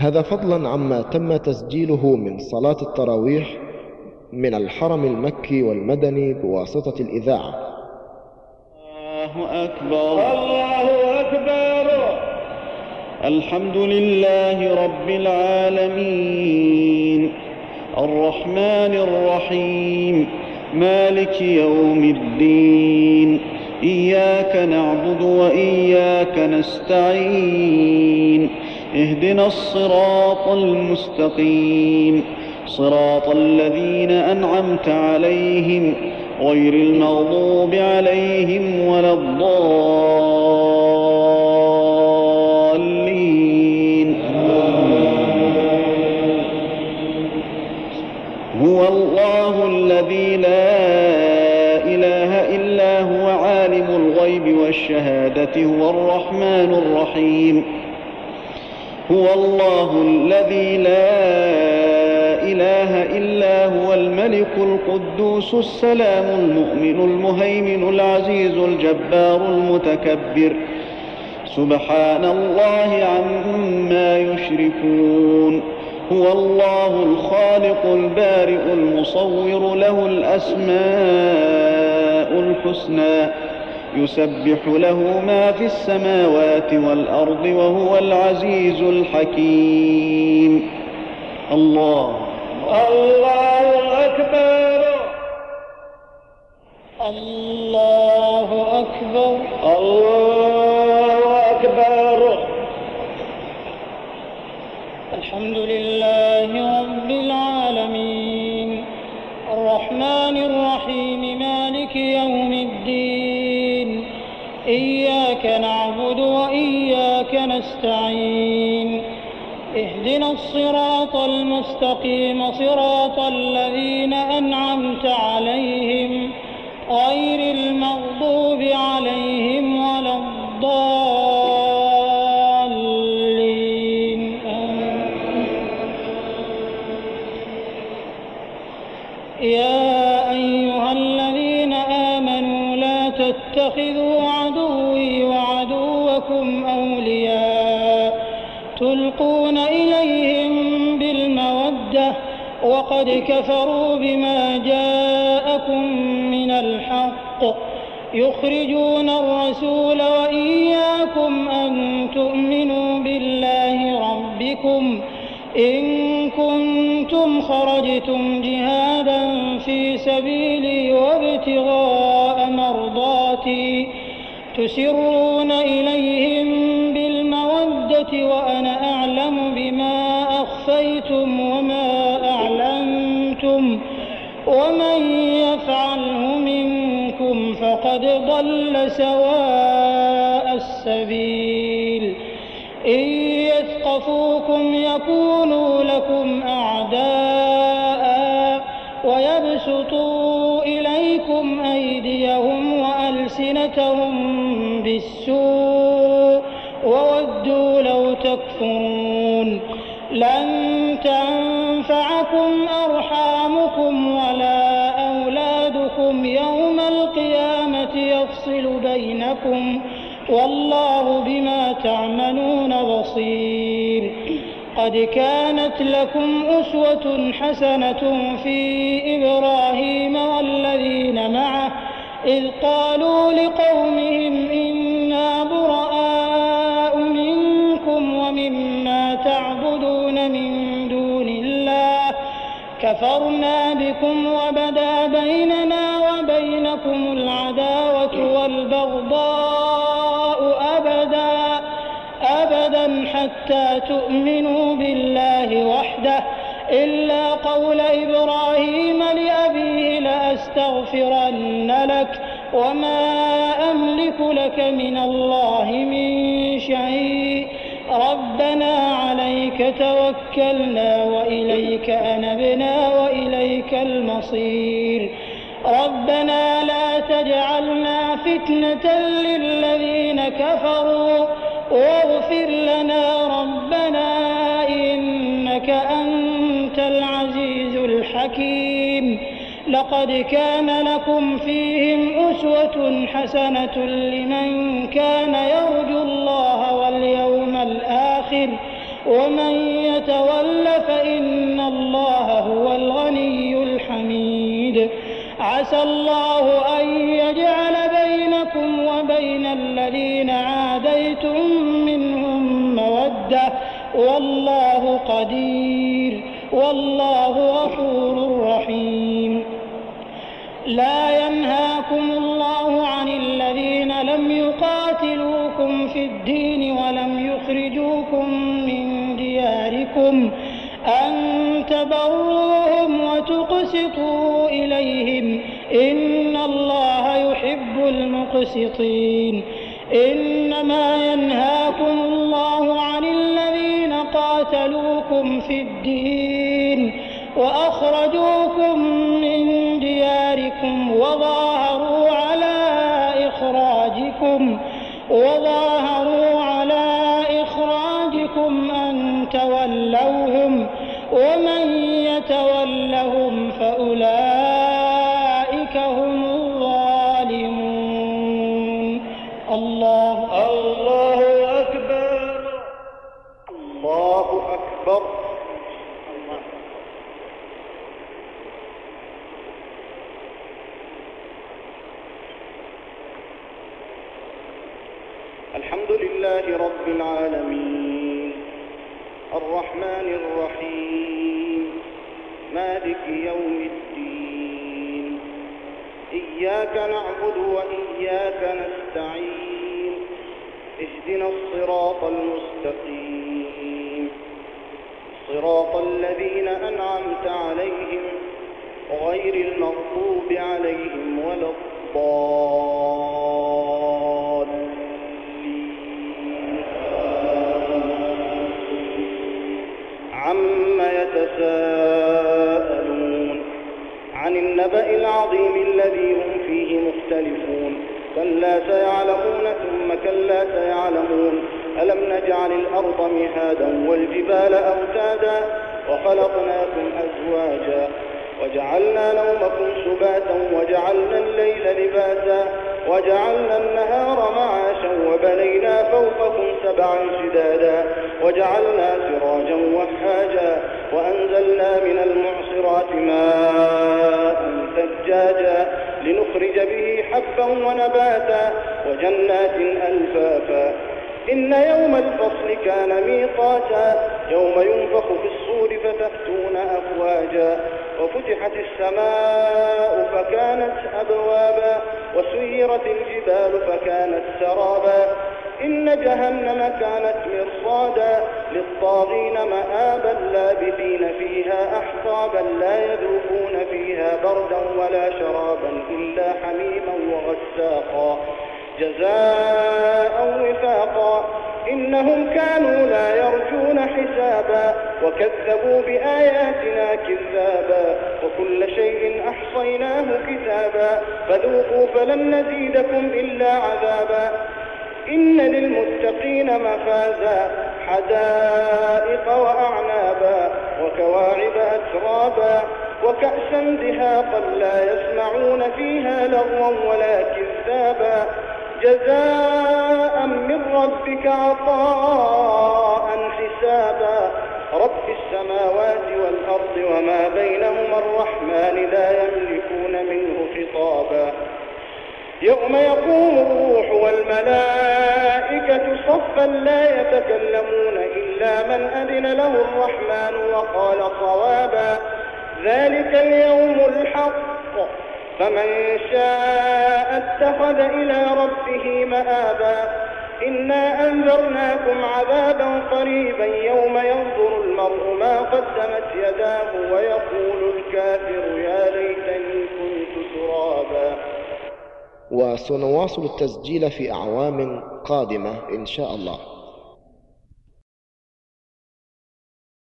هذا فضلا عما تم تسجيله من صلاة التراويح من الحرم المكي والمدني بواسطة الإذاعة. الله أكبر الله أكبر. الحمد لله رب العالمين الرحمن الرحيم مالك يوم الدين إياك نعبد وإياك نستعين اهدنا الصراط المستقيم صراط الذين أنعمت عليهم غير المغضوب عليهم ولا الضالين. هو الله الذي لا إله إلا هو عالم الغيب والشهادة هو الرحمن الرحيم. هو الله الذي لا إله إلا هو الملك القدوس السلام المؤمن المهيمن العزيز الجبار المتكبر سبحان الله عما يشركون. هو الله الخالق البارئ المصور له الأسماء الحسنى يسبح له ما في السماوات والأرض وهو العزيز الحكيم. الله أكبر الله أكبر الله أكبر. الحمد لله رب العالمين الرحمن الرحيم مالك يوم الدين إياك نعبد وإياك نستعين اهدنا الصراط المستقيم صراط الذين أنعمت عليهم غير المغضوب عليهم ولا الضالين. يا أيها الذين آمنوا لا تتخذوا عدوي وعدوكم أولياء تلقون إليهم بالمودة وقد كفروا بما جاءكم من الحق يخرجون الرسول وإياكم أن تؤمنوا بالله ربكم إن كنتم خرجتم جهادا في سبيلي وابتغاء مرضاتي تسرون إليهم بالمودة وأنا أعلم بما أخفيتم وما أعلنتم ومن يفعله منكم فقد ضل سواء السبيل. إن يثقفوكم يكونوا لكم أعداء ويبسطوا إليكم أيديهم وألسنتهم بالسوء وودوا لو تكفرون. لن تنفعكم أرحامكم ولا أولادكم يوم القيامة يفصل بينكم والله بما تعملون بصير. قد كانت لكم أسوة حسنة في إبراهيم والذين معه إذ قالوا لقومهم إنا براء منكم ومما تعبدون من دون الله كفرنا بكم وبدا بيننا وبينكم العداوة والبغضاء أبدا حتى تؤمنوا بالله وحده إلا قول إبراهيم لأبيه لأستغفرن لك وما أملك لك من الله من شيء ربنا عليك توكلنا وإليك أنبنا وإليك المصير. ربنا لا تجعلنا فتنة للذين كفروا واغفر لنا ربنا إنك أنت العزيز الحكيم. لقد كان لكم فيهم أسوة حسنة لمن كان يرجو الله واليوم الآخر ومن يتول فإن الله هو الغني الحميد. عسى الله أن يجعل بينكم وبين الذين عاديتم منهم مودة، والله قدير، والله غفور رحيم. لا ينهاكم الله عن الذين لم يقاتلوكم في الدين ولم يخرجوكم من دياركم أن تبروهم وتقسطوا إليهم، إن الله يحب المقسطين. إنما ينهاكم الله عن الذين قاتلوكم في الدين وأخرجوكم من دياركم وظاهروا على إخراجكم أن تولوهم، ومن يتولهم فأولئك هم الظالمون. الله أكبر. الله أكبر. الحمد لله رب العالمين، الرحمن الرحيم، مالك يوم الدين. إياك نعبد وإياك نستعين، اهدنا الصراط المستقيم، صراط الذين أنعمت عليهم غير المغضوب عليهم ولا الضالين. عما يتساءلون عن النبأ العظيم الذي هم فيه مختلفون. كلا سيعلمون ثم كلا سيعلمون. ألم نجعل الأرض مهادا والجبال أوتادا وخلقناكم أزواجا وجعلنا نومكم سباتا وجعلنا الليل لباسا وجعلنا النهار معاشا وبنينا فوقكم سبعا شدادا وجعلنا سراجا وهاجا وأنزلنا من المعصرات ماء ثجاجا لنخرج به حبا ونباتا وجنات ألفافا. إن يوم الفصل كان ميقاتا، يوم ينفخ في الصور فتأتون أفواجا وفتحت السماء فكانت أبوابا وسيرت الجبال فكانت سرابا. إن جهنم كانت مرصادا للطاغين مآبا لابثين فيها أحقابا لا يذوقون فيها بردا ولا شرابا إلا حميما وغساقا جزاء وفاقا. إنهم كانوا لا يرجون حسابا وكذبوا بآياتنا كذابا وكل شيء أحصيناه كتابا فذوقوا فلن نزيدكم إلا عذابا. إن للمتقين مفازا حدائق وأعنابا وكواعب أترابا وكأسا دهاقا لا يسمعون فيها لغوا ولا كذابا جزاء من ربك عطاء حسابا. رب السماوات والأرض وما بينهما الرحمن لا يملكون منه خطابا. يوم يقوم الروح والملائكة صفا لا يتكلمون إلا من أذن له الرحمن وقال صوابا. ذلك اليوم الحق فمن شاء اتخذ إلى ربه مآبا. إنا أنذرناكم عذابا قريبا يوم ينظر المرء ما قدمت يداه ويقول الكافر يا ليتني كنت ترابا. وسنواصل التسجيل في أعوام قادمة إن شاء الله.